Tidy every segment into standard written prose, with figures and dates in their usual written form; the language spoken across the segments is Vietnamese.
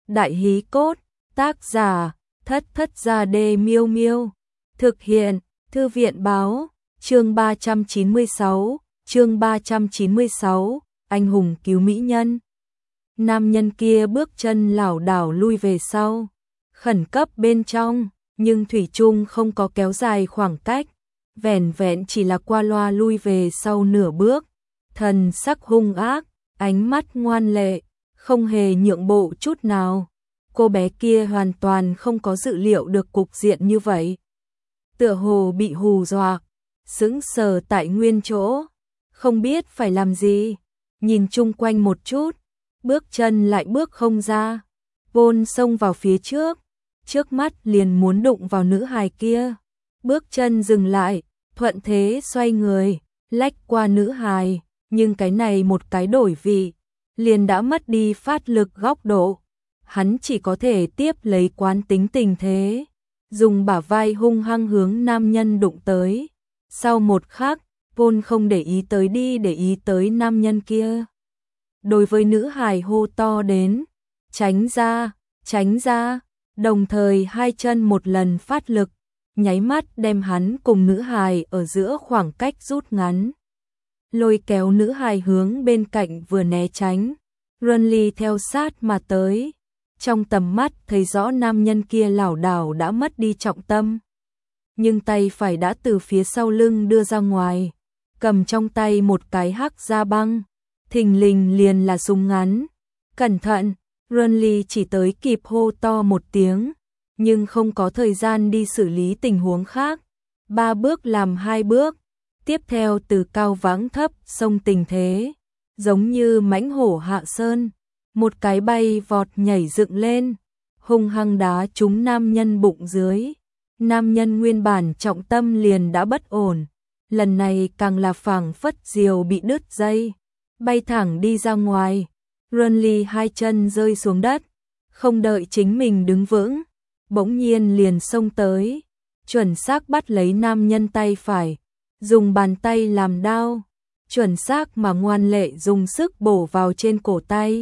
Đại hí cốt, tác giả, Thất Thất Gia Đê Miêu Miêu. Thực hiện, Thư viện báo, chương 396, anh hùng cứu mỹ nhân. Nam nhân kia bước chân lảo đảo lui về sau, khẩn cấp bên trong, nhưng thủy chung không có kéo dài khoảng cách, vẻn vẹn chỉ là qua loa lui về sau nửa bước, thần sắc hung ác, ánh mắt ngoan lệ, không hề nhượng bộ chút nào. Cô bé kia hoàn toàn không có dự liệu được cục diện như vậy. Tựa hồ bị hù dọa, sững sờ tại nguyên chỗ, không biết phải làm gì, nhìn chung quanh một chút, bước chân lại bước không ra, vôn xông vào phía trước mắt liền muốn đụng vào nữ hài kia. Bước chân dừng lại, thuận thế xoay người, lách qua nữ hài, nhưng cái này một cái đổi vị, liền đã mất đi phát lực góc độ. Hắn chỉ có thể tiếp lấy quán tính tình thế, dùng bả vai hung hăng hướng nam nhân đụng tới. Sau một khắc, vôn không để ý tới nam nhân kia. Đối với nữ hài hô to đến, tránh ra, đồng thời hai chân một lần phát lực, nháy mắt đem hắn cùng nữ hài ở giữa khoảng cách rút ngắn. Lôi kéo nữ hài hướng bên cạnh vừa né tránh, Runly theo sát mà tới. Trong tầm mắt thấy rõ nam nhân kia lảo đảo đã mất đi trọng tâm, nhưng tay phải đã từ phía sau lưng đưa ra ngoài, cầm trong tay một cái hắc da băng, thình lình liền là súng ngắn. Cẩn thận, Runly chỉ tới kịp hô to một tiếng, nhưng không có thời gian đi xử lý tình huống khác. 3 bước làm 2 bước, tiếp theo từ cao vãng thấp xông tình thế, giống như mãnh hổ hạ sơn. Một cái bay vọt nhảy dựng lên, hung hăng đá trúng nam nhân bụng dưới. Nam nhân nguyên bản trọng tâm liền đã bất ổn, lần này càng là phảng phất diều bị đứt dây, bay thẳng đi ra ngoài. Runly hai chân rơi xuống đất, không đợi chính mình đứng vững, bỗng nhiên liền xông tới, chuẩn xác bắt lấy nam nhân tay phải, dùng bàn tay làm đao, chuẩn xác mà ngoan lệ dùng sức bổ vào trên cổ tay.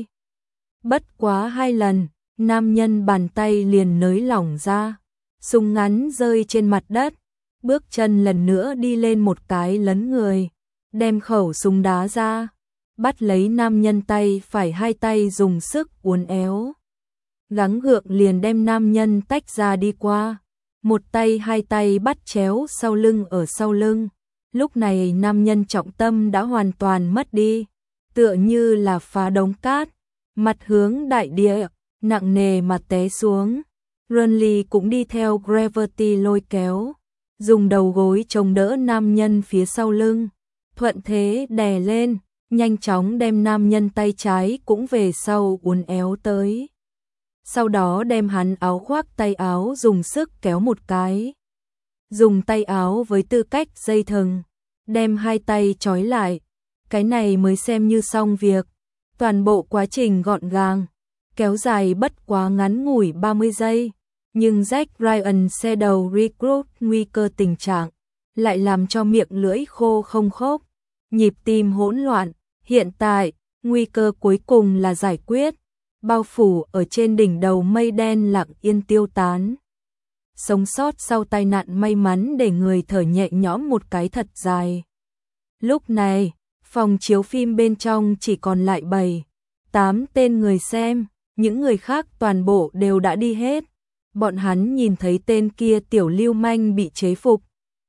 Bất quá 2 lần, nam nhân bàn tay liền nới lỏng ra, súng ngắn rơi trên mặt đất, bước chân lần nữa đi lên một cái lấn người, đem khẩu súng đá ra, bắt lấy nam nhân tay phải, hai tay dùng sức uốn éo. Gắng gượng liền đem nam nhân tách ra đi qua, một tay hai tay bắt chéo sau lưng ở sau lưng. Lúc này nam nhân trọng tâm đã hoàn toàn mất đi, tựa như là phá đống cát, mặt hướng đại địa, nặng nề mà té xuống. Runly cũng đi theo Gravity lôi kéo, dùng đầu gối chống đỡ nam nhân phía sau lưng, thuận thế đè lên, nhanh chóng đem nam nhân tay trái cũng về sau uốn éo tới. Sau đó đem hắn áo khoác tay áo dùng sức kéo một cái, dùng tay áo với tư cách dây thừng, đem hai tay trói lại, cái này mới xem như xong việc. Toàn bộ quá trình gọn gàng, kéo dài bất quá ngắn ngủi 30 giây, nhưng Jack Ryan xe đầu recruit nguy cơ tình trạng, lại làm cho miệng lưỡi khô không khốc, nhịp tim hỗn loạn. Hiện tại, nguy cơ cuối cùng là giải quyết, bao phủ ở trên đỉnh đầu mây đen lặng yên tiêu tán. Sống sót sau tai nạn may mắn để người thở nhẹ nhõm một cái thật dài. Lúc này, phòng chiếu phim bên trong chỉ còn lại 7-8 tên người xem, những người khác toàn bộ đều đã đi hết. Bọn hắn nhìn thấy tên kia tiểu lưu manh bị chế phục,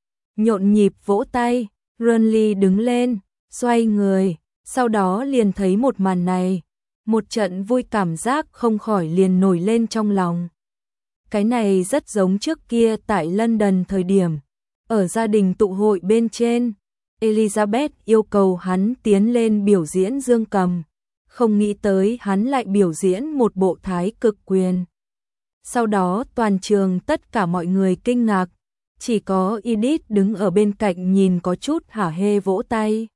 nhộn nhịp vỗ tay. Runly đứng lên, xoay người, sau đó liền thấy một màn này, một trận vui cảm giác không khỏi liền nổi lên trong lòng. Cái này rất giống trước kia tại London thời điểm, ở gia đình tụ hội bên trên, Elizabeth yêu cầu hắn tiến lên biểu diễn dương cầm, không nghĩ tới hắn lại biểu diễn một bộ thái cực quyền. Sau đó toàn trường tất cả mọi người kinh ngạc, chỉ có Edith đứng ở bên cạnh nhìn có chút hả hê vỗ tay.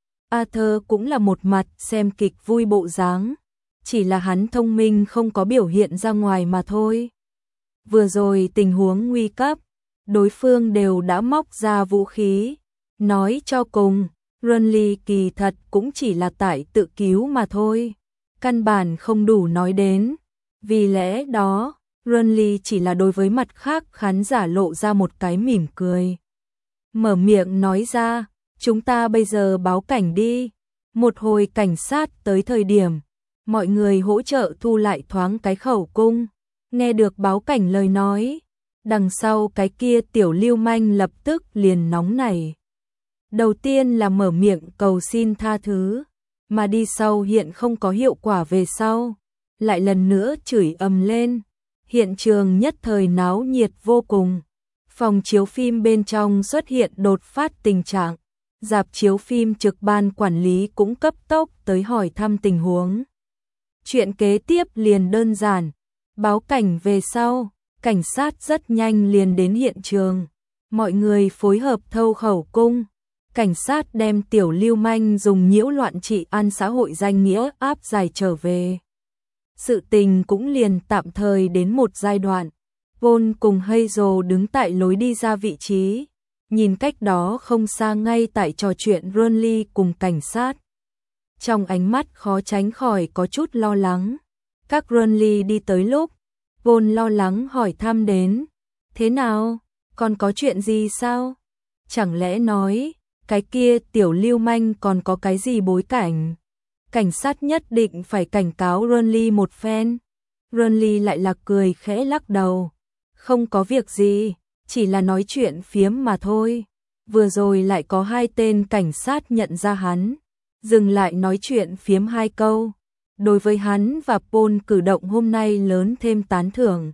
Arthur cũng là một mặt xem kịch vui bộ dáng, chỉ là hắn thông minh không có biểu hiện ra ngoài mà thôi. Vừa rồi tình huống nguy cấp, đối phương đều đã móc ra vũ khí, nói cho cùng, Runly kỳ thật cũng chỉ là tại tự cứu mà thôi, căn bản không đủ nói đến. Vì lẽ đó, Renly chỉ là đối với mặt khác khán giả lộ ra một cái mỉm cười. Mở miệng nói ra, chúng ta bây giờ báo cảnh đi. Một hồi cảnh sát tới thời điểm, mọi người hỗ trợ thu lại thoáng cái khẩu cung. Nghe được báo cảnh lời nói, đằng sau cái kia tiểu lưu manh lập tức liền nóng nảy. Đầu tiên là mở miệng cầu xin tha thứ, mà đi sau hiện không có hiệu quả về sau, lại lần nữa chửi ầm lên. Hiện trường nhất thời náo nhiệt vô cùng. Phòng chiếu phim bên trong xuất hiện đột phát tình trạng, rạp chiếu phim trực ban quản lý cũng cấp tốc tới hỏi thăm tình huống. Chuyện kế tiếp liền đơn giản, báo cảnh về sau, cảnh sát rất nhanh liền đến hiện trường. Mọi người phối hợp thâu khẩu cung, cảnh sát đem tiểu lưu manh dùng nhiễu loạn trị an xã hội danh nghĩa áp giải trở về. Sự tình cũng liền tạm thời đến một giai đoạn. Paul cùng Hazel đứng tại lối đi ra vị trí, nhìn cách đó không xa ngay tại trò chuyện Renly cùng cảnh sát. Trong ánh mắt khó tránh khỏi có chút lo lắng. Các Renly đi tới lúc, Paul lo lắng hỏi thăm đến. Thế nào? Còn có chuyện gì sao? Chẳng lẽ nói, cái kia tiểu lưu manh còn có cái gì bối cảnh? Cảnh sát nhất định phải cảnh cáo Renly một phen. Renly lại là cười khẽ lắc đầu. Không có việc gì, chỉ là nói chuyện phiếm mà thôi. Vừa rồi lại có hai tên cảnh sát nhận ra hắn, dừng lại nói chuyện phiếm hai câu. Đối với hắn và Paul cử động hôm nay lớn thêm tán thưởng.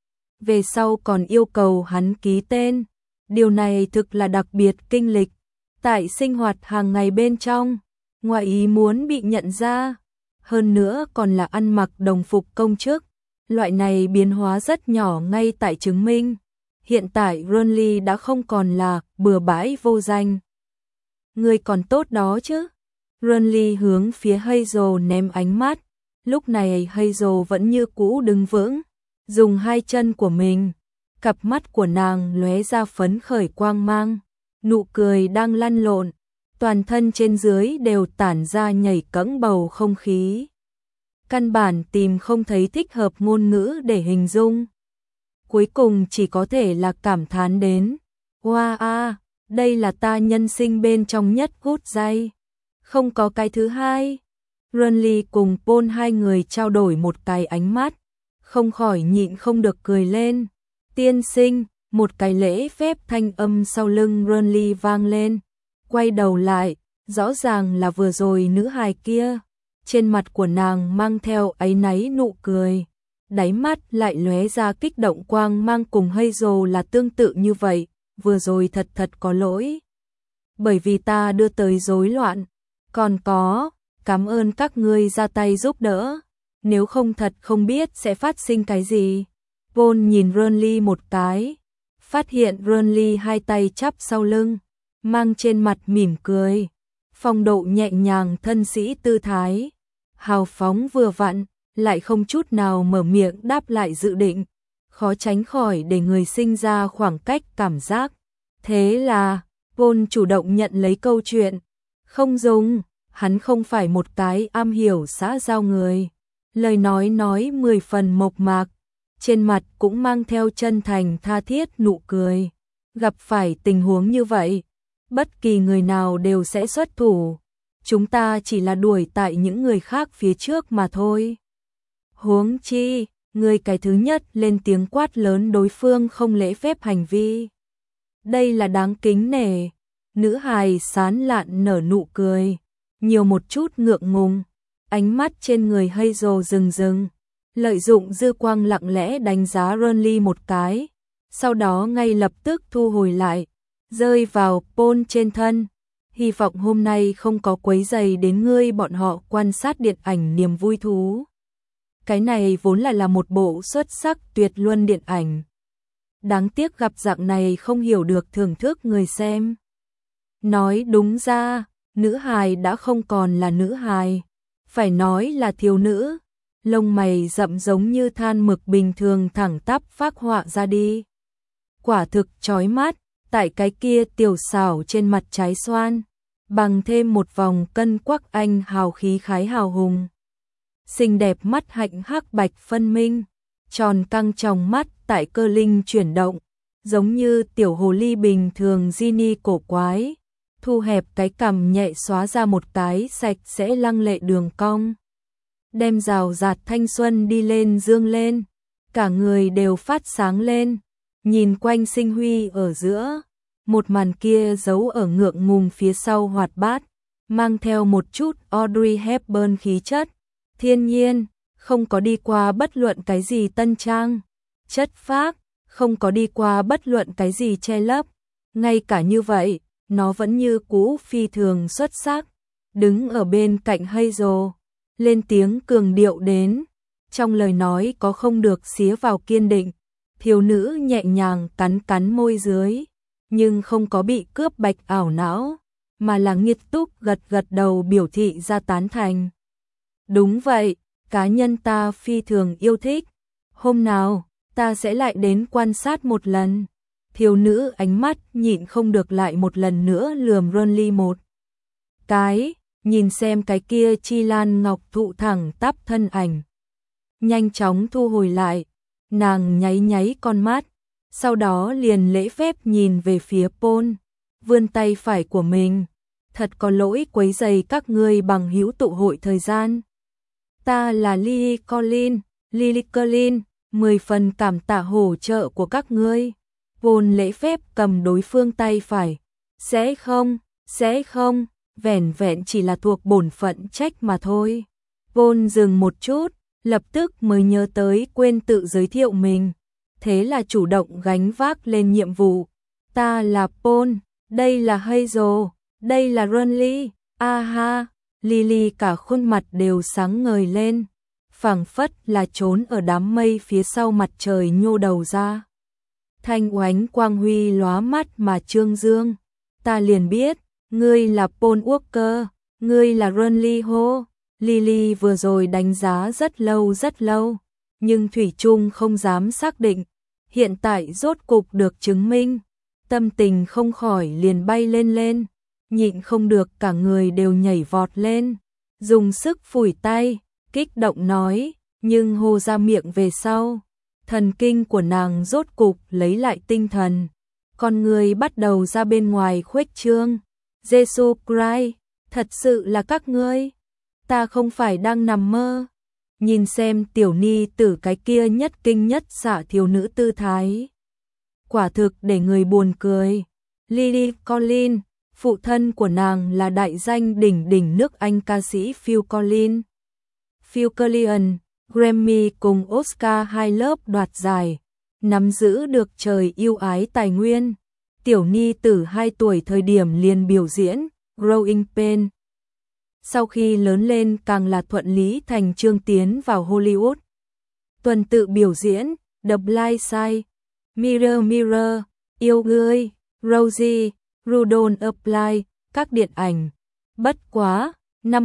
Về sau còn yêu cầu hắn ký tên. Điều này thực là đặc biệt kinh lịch. Tại sinh hoạt hàng ngày bên trong, ngoại ý muốn bị nhận ra. Hơn nữa còn là ăn mặc đồng phục công chức. Loại này biến hóa rất nhỏ ngay tại chứng minh. Hiện tại Renly đã không còn là bừa bãi vô danh. Người còn tốt đó chứ. Renly hướng phía Hazel ném ánh mắt. Lúc này Hazel vẫn như cũ đứng vững, dùng hai chân của mình. Cặp mắt của nàng lóe ra phấn khởi quang mang, nụ cười đang lăn lộn, toàn thân trên dưới đều tản ra nhảy cẫng bầu không khí. Căn bản tìm không thấy thích hợp ngôn ngữ để hình dung. Cuối cùng chỉ có thể là cảm thán đến. Wow a, đây là ta nhân sinh bên trong nhất hút giây. Không có cái thứ hai. Renly cùng Paul hai người trao đổi một cái ánh mắt, không khỏi nhịn không được cười lên. Tiên sinh, một cái lễ phép thanh âm sau lưng Renly vang lên. Quay đầu lại, rõ ràng là vừa rồi nữ hài kia. Trên mặt của nàng mang theo áy náy nụ cười, đáy mắt lại lóe ra kích động quang mang cùng Hazel là tương tự như vậy. Vừa rồi thật có lỗi, bởi vì ta đưa tới rối loạn. Còn có, cảm ơn các ngươi ra tay giúp đỡ, nếu không thật không biết sẽ phát sinh cái gì. Paul nhìn Renly một cái, phát hiện Renly hai tay chắp sau lưng, mang trên mặt mỉm cười, phong độ nhẹ nhàng thân sĩ tư thái, hào phóng vừa vặn, lại không chút nào mở miệng đáp lại dự định, khó tránh khỏi để người sinh ra khoảng cách cảm giác. Thế là, Paul chủ động nhận lấy câu chuyện. Không dùng, hắn không phải một cái am hiểu xã giao người. Lời nói 10 phần mộc mạc, trên mặt cũng mang theo chân thành tha thiết nụ cười. Gặp phải tình huống như vậy, bất kỳ người nào đều sẽ xuất thủ. Chúng ta chỉ là đuổi tại những người khác phía trước mà thôi. Huống chi, người cái thứ nhất lên tiếng quát lớn đối phương không lễ phép hành vi. Đây là đáng kính nể. Nữ hài sán lạn nở nụ cười, nhiều một chút ngượng ngùng, ánh mắt trên người Hazel rừng, lợi dụng dư quang lặng lẽ đánh giá Renly một cái, sau đó ngay lập tức thu hồi lại, rơi vào Paul trên thân. Hy vọng hôm nay không có quấy rầy đến ngươi bọn họ quan sát điện ảnh niềm vui thú. Cái này vốn là một bộ xuất sắc tuyệt luân điện ảnh. Đáng tiếc gặp dạng này không hiểu được thưởng thức người xem. Nói đúng ra, nữ hài đã không còn là nữ hài, phải nói là thiếu nữ. Lông mày rậm giống như than mực bình thường thẳng tắp phác họa ra đi. Quả thực chói mắt, tại cái kia tiểu xảo trên mặt trái xoan, bằng thêm một vòng cân quắc anh hào khí khái hào hùng. xinh đẹp mắt hạnh hắc bạch phân minh, tròn căng trong mắt tại cơ linh chuyển động, giống như tiểu hồ ly bình thường Ginny cổ quái, thu hẹp cái cằm nhẹ xóa ra một cái sạch sẽ lăng lệ đường cong. Đem rào rạt thanh xuân đi lên dương lên, cả người đều phát sáng lên, nhìn quanh sinh huy ở giữa, một màn kia giấu ở ngượng ngùng phía sau hoạt bát, mang theo một chút Audrey Hepburn khí chất, thiên nhiên, không có đi qua bất luận cái gì tân trang, chất phác, không có đi qua bất luận cái gì che lấp, ngay cả như vậy, nó vẫn như cũ phi thường xuất sắc, đứng ở bên cạnh Hazel, lên tiếng cường điệu đến, trong lời nói có không được xía vào kiên định, thiếu nữ nhẹ nhàng cắn cắn môi dưới, nhưng không có bị cướp bạch ảo não, mà là nghiêm túc gật gật đầu biểu thị ra tán thành. Đúng vậy, cá nhân ta phi thường yêu thích, hôm nào, ta sẽ lại đến quan sát một lần. Thiếu nữ ánh mắt nhịn không được lại một lần nữa lườm Ronly một cái, nhìn xem cái kia chi lan ngọc thụ thẳng tắp thân ảnh. Nhanh chóng thu hồi lại, nàng nháy nháy con mắt, sau đó liền lễ phép nhìn về phía Paul, vươn tay phải của mình. Thật có lỗi quấy rầy các ngươi bằng hữu tụ hội thời gian. Ta là Lily Collins, 10 phần cảm tạ hỗ trợ của các ngươi. Paul lễ phép cầm đối phương tay phải. Sẽ không, vẻn vẹn chỉ là thuộc bổn phận trách mà thôi. Paul dừng một chút, lập tức mới nhớ tới quên tự giới thiệu mình. Thế là chủ động gánh vác lên nhiệm vụ. Ta là Paul, đây là Hazel, đây là Ronly, ha, Lily cả khuôn mặt đều sáng ngời lên, phảng phất là trốn ở đám mây phía sau mặt trời nhô đầu ra. Thanh oánh quang huy lóa mắt mà trương dương, ta liền biết, ngươi là Paul Walker, ngươi là Ronly hô. Lily vừa rồi đánh giá rất lâu, nhưng thủy chung không dám xác định, hiện tại rốt cục được chứng minh, tâm tình không khỏi liền bay lên, nhịn không được cả người đều nhảy vọt lên, dùng sức phủi tay, kích động nói, nhưng hô ra miệng về sau, thần kinh của nàng rốt cục lấy lại tinh thần, con người bắt đầu ra bên ngoài khuếch trương. Jesus Christ, thật sự là các ngươi, ta không phải đang nằm mơ. Nhìn xem tiểu ni tử cái kia nhất kinh nhất xạ thiếu nữ tư thái, quả thực để người buồn cười. Lily Collins, phụ thân của nàng là đại danh đỉnh đỉnh nước Anh ca sĩ Phil Collins. Phil Collins, Grammy cùng Oscar hai lớp đoạt giải, nắm giữ được trời yêu ái tài nguyên. Tiểu ni tử 2 tuổi thời điểm liền biểu diễn Growing Pains. Sau khi lớn lên càng là thuận lý thành chương tiến vào Hollywood. Tuần tự biểu diễn The Blind Side, Mirror Mirror, Yêu Ngươi, Rosie, Rudolph Apply, các điện ảnh. Bất quá, năm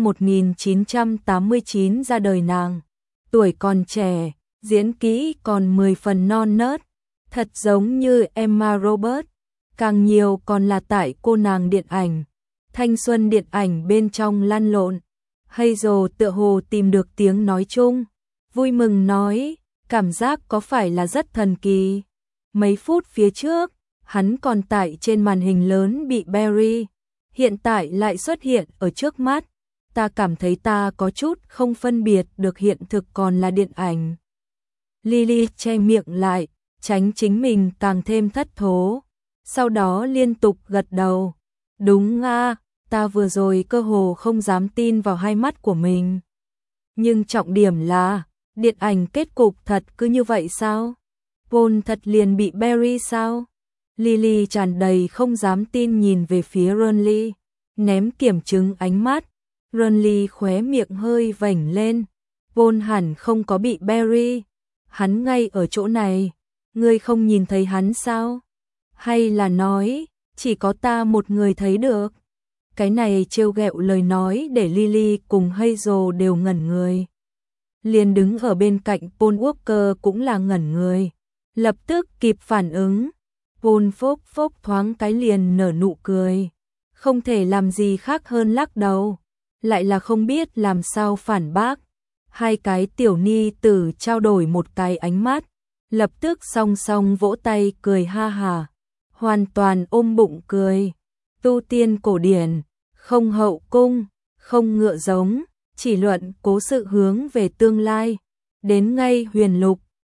1989 ra đời nàng, tuổi còn trẻ, diễn kỹ còn 10 phần non nớt, thật giống như Emma Roberts, càng nhiều còn là tại cô nàng điện ảnh. Thanh xuân điện ảnh bên trong lăn lộn, Hazel tựa hồ tìm được tiếng nói chung, vui mừng nói, cảm giác có phải là rất thần kỳ. Mấy phút phía trước, hắn còn tại trên màn hình lớn bị bury, hiện tại lại xuất hiện ở trước mắt, ta cảm thấy ta có chút không phân biệt được hiện thực còn là điện ảnh. Lily che miệng lại, tránh chính mình càng thêm thất thố, sau đó liên tục gật đầu. Đúng a, ta vừa rồi cơ hồ không dám tin vào hai mắt của mình. Nhưng trọng điểm là, điện ảnh kết cục thật cứ như vậy sao? Paul thật liền bị bury sao? Lily tràn đầy không dám tin nhìn về phía Ronly, ném kiểm chứng ánh mắt. Ronly khóe miệng hơi vểnh lên. Paul hẳn không có bị bury, hắn ngay ở chỗ này, ngươi không nhìn thấy hắn sao? Hay là nói, chỉ có ta một người thấy được? Cái này trêu ghẹo lời nói để Lily cùng Hazel đều ngẩn người. Liền đứng ở bên cạnh Paul Walker cũng là ngẩn người, lập tức kịp phản ứng. Paul phốc phốc thoáng cái liền nở nụ cười, không thể làm gì khác hơn lắc đầu, lại là không biết làm sao phản bác. Hai cái tiểu ni tử trao đổi một cái ánh mắt, lập tức song song vỗ tay cười ha hả, hoàn toàn ôm bụng cười. Tu tiên cổ điển, không hậu cung, không ngựa giống, chỉ luận cố sự hướng về tương lai. Đến ngay huyền lục,